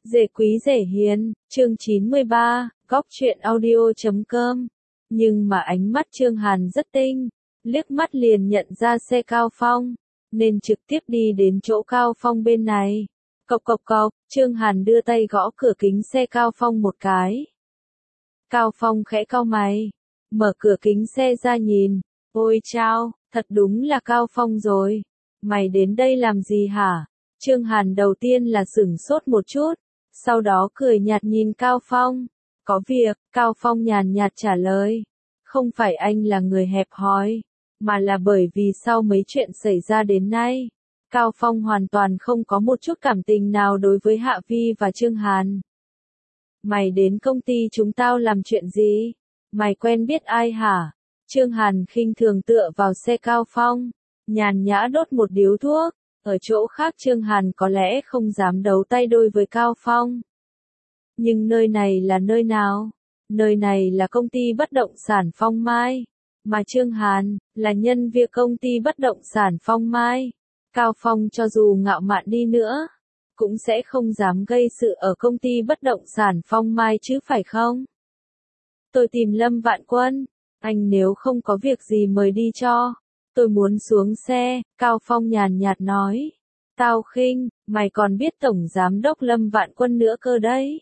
Dễ quý dễ hiền, chương 93, góc truyện audio.com. Nhưng mà ánh mắt Trương Hàn rất tinh, liếc mắt liền nhận ra xe Cao Phong, nên trực tiếp đi đến chỗ Cao Phong bên này. Cộc cộc cộc, Trương Hàn đưa tay gõ cửa kính xe Cao Phong một cái. Cao Phong khẽ cau mày, mở cửa kính xe ra nhìn, ôi chao, thật đúng là Cao Phong rồi. Mày đến đây làm gì hả? Trương Hàn đầu tiên là sửng sốt một chút, sau đó cười nhạt nhìn Cao Phong. Có việc, Cao Phong nhàn nhạt trả lời. Không phải anh là người hẹp hòi, mà là bởi vì sau mấy chuyện xảy ra đến nay, Cao Phong hoàn toàn không có một chút cảm tình nào đối với Hạ Vi và Trương Hàn. Mày đến công ty chúng tao làm chuyện gì? Mày quen biết ai hả? Trương Hàn khinh thường tựa vào xe Cao Phong, nhàn nhã đốt một điếu thuốc. Ở chỗ khác Trương Hàn có lẽ không dám đấu tay đôi với Cao Phong. Nhưng nơi này là nơi nào? Nơi này là công ty bất động sản Phong Mai. Mà Trương Hàn, là nhân viên công ty bất động sản Phong Mai. Cao Phong cho dù ngạo mạn đi nữa, cũng sẽ không dám gây sự ở công ty bất động sản Phong Mai chứ phải không? Tôi tìm Lâm Vạn Quân, anh nếu không có việc gì mời đi cho. Tôi muốn xuống xe, Cao Phong nhàn nhạt nói. Tao khinh, mày còn biết Tổng Giám đốc Lâm Vạn Quân nữa cơ đấy.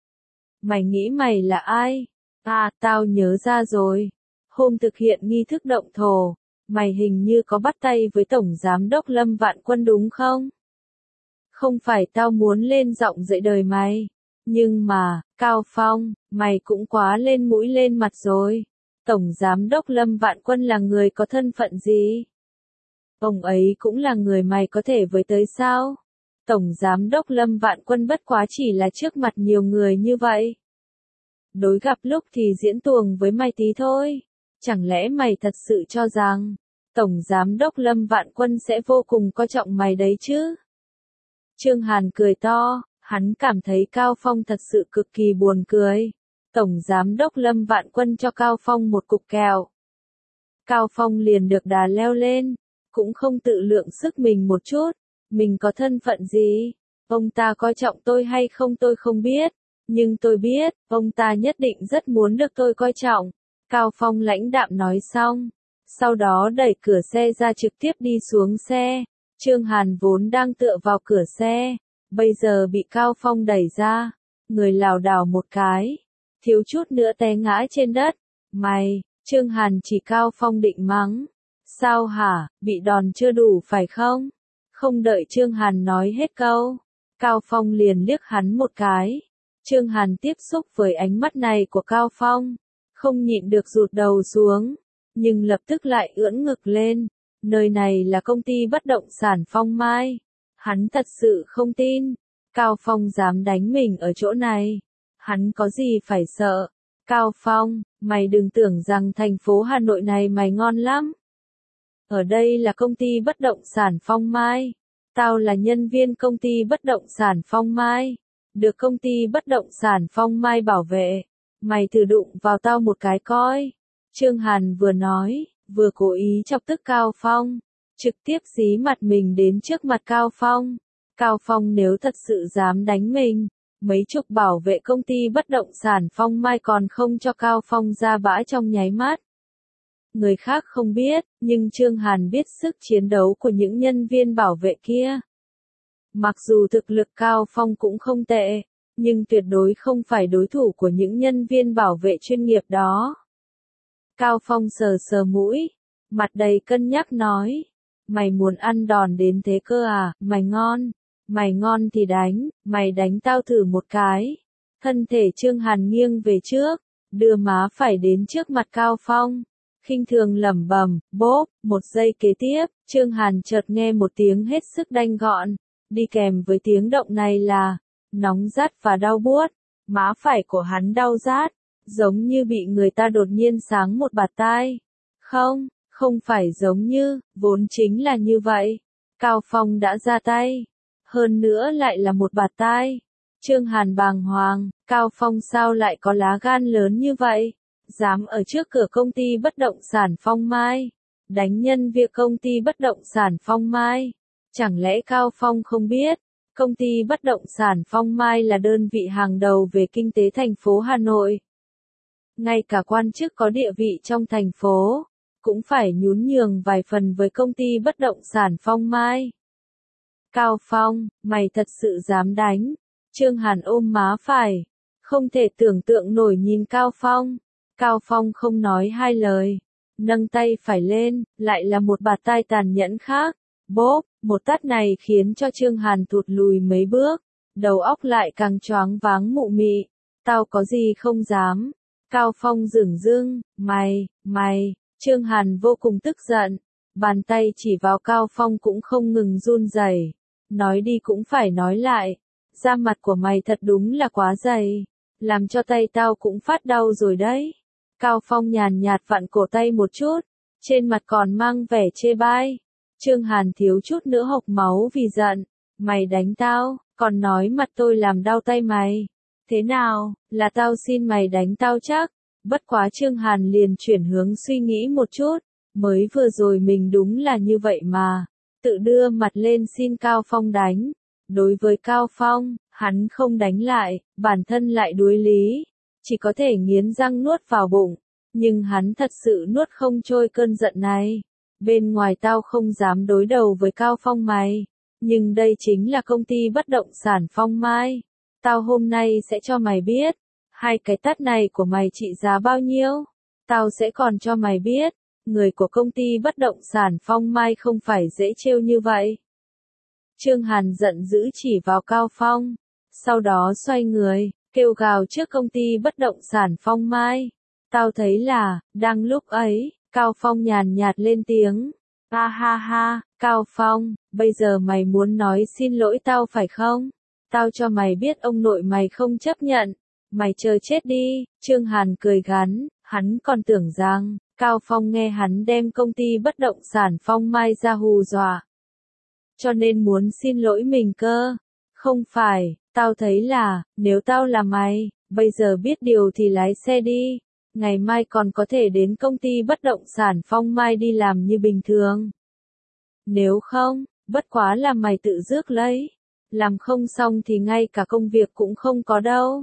Mày nghĩ mày là ai? À, tao nhớ ra rồi. Hôm thực hiện nghi thức động thổ, mày hình như có bắt tay với Tổng Giám đốc Lâm Vạn Quân đúng không? Không phải tao muốn lên giọng dạy đời mày. Nhưng mà, Cao Phong, mày cũng quá lên mũi lên mặt rồi. Tổng Giám đốc Lâm Vạn Quân là người có thân phận gì? Ông ấy cũng là người mày có thể với tới sao? Tổng Giám đốc Lâm Vạn Quân bất quá chỉ là trước mặt nhiều người như vậy. Đối gặp lúc thì diễn tuồng với mày tí thôi. Chẳng lẽ mày thật sự cho rằng, Tổng Giám đốc Lâm Vạn Quân sẽ vô cùng coi trọng mày đấy chứ? Trương Hàn cười to, hắn cảm thấy Cao Phong thật sự cực kỳ buồn cười. Tổng Giám đốc Lâm Vạn Quân cho Cao Phong một cục kẹo. Cao Phong liền được đà leo lên, cũng không tự lượng sức mình một chút. Mình có thân phận gì? Ông ta coi trọng tôi hay không tôi không biết. Nhưng tôi biết, ông ta nhất định rất muốn được tôi coi trọng. Cao Phong lãnh đạm nói xong. Sau đó đẩy cửa xe ra trực tiếp đi xuống xe. Trương Hàn vốn đang tựa vào cửa xe. Bây giờ bị Cao Phong đẩy ra. Người lảo đảo một cái. Thiếu chút nữa té ngã trên đất. Mày, Trương Hàn chỉ Cao Phong định mắng. Sao hả, bị đòn chưa đủ phải không? Không đợi Trương Hàn nói hết câu. Cao Phong liền liếc hắn một cái. Trương Hàn tiếp xúc với ánh mắt này của Cao Phong. Không nhịn được rụt đầu xuống. Nhưng lập tức lại ưỡn ngực lên. Nơi này là công ty bất động sản Phong Mai. Hắn thật sự không tin. Cao Phong dám đánh mình ở chỗ này. Hắn có gì phải sợ? Cao Phong, mày đừng tưởng rằng thành phố Hà Nội này mày ngon lắm. Ở đây là công ty bất động sản Phong Mai. Tao là nhân viên công ty bất động sản Phong Mai. Được công ty bất động sản Phong Mai bảo vệ. Mày thử đụng vào tao một cái coi. Trương Hàn vừa nói, vừa cố ý chọc tức Cao Phong. Trực tiếp dí mặt mình đến trước mặt Cao Phong. Cao Phong nếu thật sự dám đánh mình, mấy chục bảo vệ công ty bất động sản Phong Mai còn không cho Cao Phong ra bãi trong nháy mắt. Người khác không biết, nhưng Trương Hàn biết sức chiến đấu của những nhân viên bảo vệ kia. Mặc dù thực lực Cao Phong cũng không tệ, nhưng tuyệt đối không phải đối thủ của những nhân viên bảo vệ chuyên nghiệp đó. Cao Phong sờ sờ mũi, mặt đầy cân nhắc nói. Mày muốn ăn đòn đến thế cơ à, mày ngon thì đánh, mày đánh tao thử một cái. Thân thể Trương Hàn nghiêng về trước, đưa má phải đến trước mặt Cao Phong. Khinh thường lẩm bẩm, bốp, một giây kế tiếp, Trương Hàn chợt nghe một tiếng hết sức đanh gọn. Đi kèm với tiếng động này là nóng rát và đau buốt. Má phải của hắn đau rát, giống như bị người ta đột nhiên sáng một bạt tai. Không phải giống như, vốn chính là như vậy. Cao Phong đã ra tay. Hơn nữa lại là một bạt tai. Trương Hàn bàng hoàng, Cao Phong sao lại có lá gan lớn như vậy? Dám ở trước cửa công ty bất động sản Phong Mai. Đánh nhân việc công ty bất động sản Phong Mai. Chẳng lẽ Cao Phong không biết? Công ty bất động sản Phong Mai là đơn vị hàng đầu về kinh tế thành phố Hà Nội. Ngay cả quan chức có địa vị trong thành phố, cũng phải nhún nhường vài phần với công ty bất động sản Phong Mai. Cao Phong, mày thật sự dám đánh. Trương Hàn ôm má phải, không thể tưởng tượng nổi nhìn Cao Phong. Cao Phong không nói hai lời, nâng tay phải lên, lại là một bạt tai tàn nhẫn khác. Bốp, một tát này khiến cho Trương Hàn thụt lùi mấy bước, đầu óc lại càng choáng váng mụ mị. Tao có gì không dám. Cao Phong dửng dưng, mày. Trương Hàn vô cùng tức giận, bàn tay chỉ vào Cao Phong cũng không ngừng run rẩy. Nói đi cũng phải nói lại, da mặt của mày thật đúng là quá dày, làm cho tay tao cũng phát đau rồi đấy. Cao Phong nhàn nhạt vặn cổ tay một chút, trên mặt còn mang vẻ chê bai. Trương Hàn thiếu chút nữa hộc máu vì giận. Mày đánh tao, còn nói mặt tôi làm đau tay mày. Thế nào, là tao xin mày đánh tao chắc? Bất quá Trương Hàn liền chuyển hướng suy nghĩ một chút. Mới vừa rồi mình đúng là như vậy mà. Tự đưa mặt lên xin Cao Phong đánh. Đối với Cao Phong, hắn không đánh lại, bản thân lại đuối lý. Chỉ có thể nghiến răng nuốt vào bụng. Nhưng hắn thật sự nuốt không trôi cơn giận này. Bên ngoài tao không dám đối đầu với Cao Phong mày. Nhưng đây chính là công ty bất động sản Phong Mai. Tao hôm nay sẽ cho mày biết. Hai cái tát này của mày trị giá bao nhiêu? Tao sẽ còn cho mày biết. Người của công ty bất động sản Phong Mai không phải dễ trêu như vậy. Trương Hàn giận dữ chỉ vào Cao Phong. Sau đó xoay người, kêu gào trước công ty bất động sản Phong Mai. Tao thấy là, đang lúc ấy, Cao Phong nhàn nhạt lên tiếng. Ha ha ha, Cao Phong, bây giờ mày muốn nói xin lỗi tao phải không? Tao cho mày biết ông nội mày không chấp nhận. Mày chờ chết đi. Trương Hàn cười gắn, hắn còn tưởng rằng, Cao Phong nghe hắn đem công ty bất động sản Phong Mai ra hù dọa. Cho nên muốn xin lỗi mình cơ. Không phải, tao thấy là, nếu tao là mày, bây giờ biết điều thì lái xe đi. Ngày mai còn có thể đến công ty bất động sản Phong Mai đi làm như bình thường. Nếu không, bất quá là mày tự rước lấy. Làm không xong thì ngay cả công việc cũng không có đâu.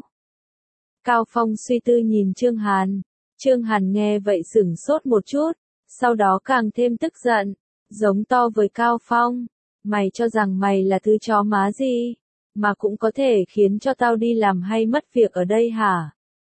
Cao Phong suy tư nhìn Trương Hàn. Trương Hàn nghe vậy sửng sốt một chút, sau đó càng thêm tức giận, giống to với Cao Phong. Mày cho rằng mày là thứ chó má gì, mà cũng có thể khiến cho tao đi làm hay mất việc ở đây hả?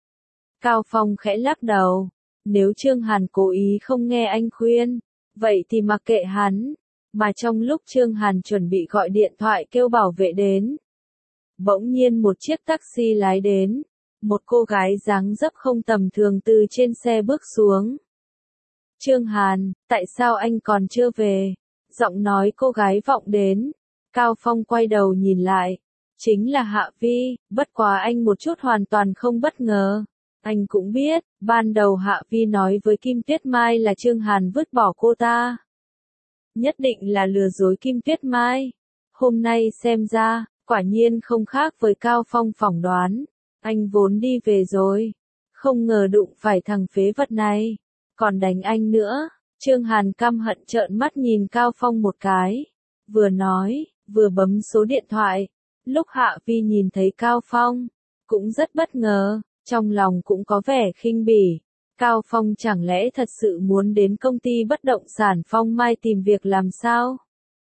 Cao Phong khẽ lắc đầu. Nếu Trương Hàn cố ý không nghe anh khuyên, vậy thì mặc kệ hắn. Mà trong lúc Trương Hàn chuẩn bị gọi điện thoại kêu bảo vệ đến, bỗng nhiên một chiếc taxi lái đến. Một cô gái dáng dấp không tầm thường từ trên xe bước xuống. Trương Hàn, tại sao anh còn chưa về? Giọng nói cô gái vọng đến. Cao Phong quay đầu nhìn lại. Chính là Hạ Vi, bất quá anh một chút hoàn toàn không bất ngờ. Anh cũng biết, ban đầu Hạ Vi nói với Kim Tuyết Mai là Trương Hàn vứt bỏ cô ta. Nhất định là lừa dối Kim Tuyết Mai. Hôm nay xem ra, quả nhiên không khác với Cao Phong phỏng đoán. Anh vốn đi về rồi. Không ngờ đụng phải thằng phế vật này. Còn đánh anh nữa. Trương Hàn căm hận trợn mắt nhìn Cao Phong một cái. Vừa nói, vừa bấm số điện thoại. Lúc Hạ Vi nhìn thấy Cao Phong, cũng rất bất ngờ, trong lòng cũng có vẻ khinh bỉ. Cao Phong chẳng lẽ thật sự muốn đến công ty bất động sản Phong Mai tìm việc làm sao?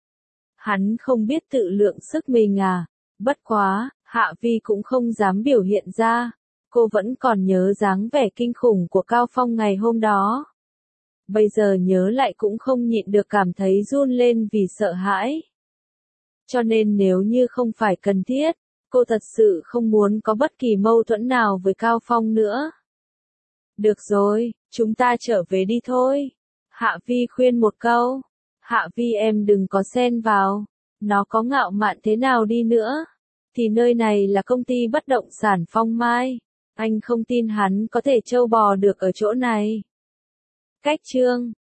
Hắn không biết tự lượng sức mình à? Bất quá, Hạ Vi cũng không dám biểu hiện ra. Cô vẫn còn nhớ dáng vẻ kinh khủng của Cao Phong ngày hôm đó. Bây giờ nhớ lại cũng không nhịn được cảm thấy run lên vì sợ hãi. Cho nên nếu như không phải cần thiết, cô thật sự không muốn có bất kỳ mâu thuẫn nào với Cao Phong nữa. Được rồi, chúng ta trở về đi thôi. Hạ Vi khuyên một câu. Hạ Vi em đừng có xen vào. Nó có ngạo mạn thế nào đi nữa, thì nơi này là công ty bất động sản Phong Mai. Anh không tin hắn có thể trâu bò được ở chỗ này. Cách chương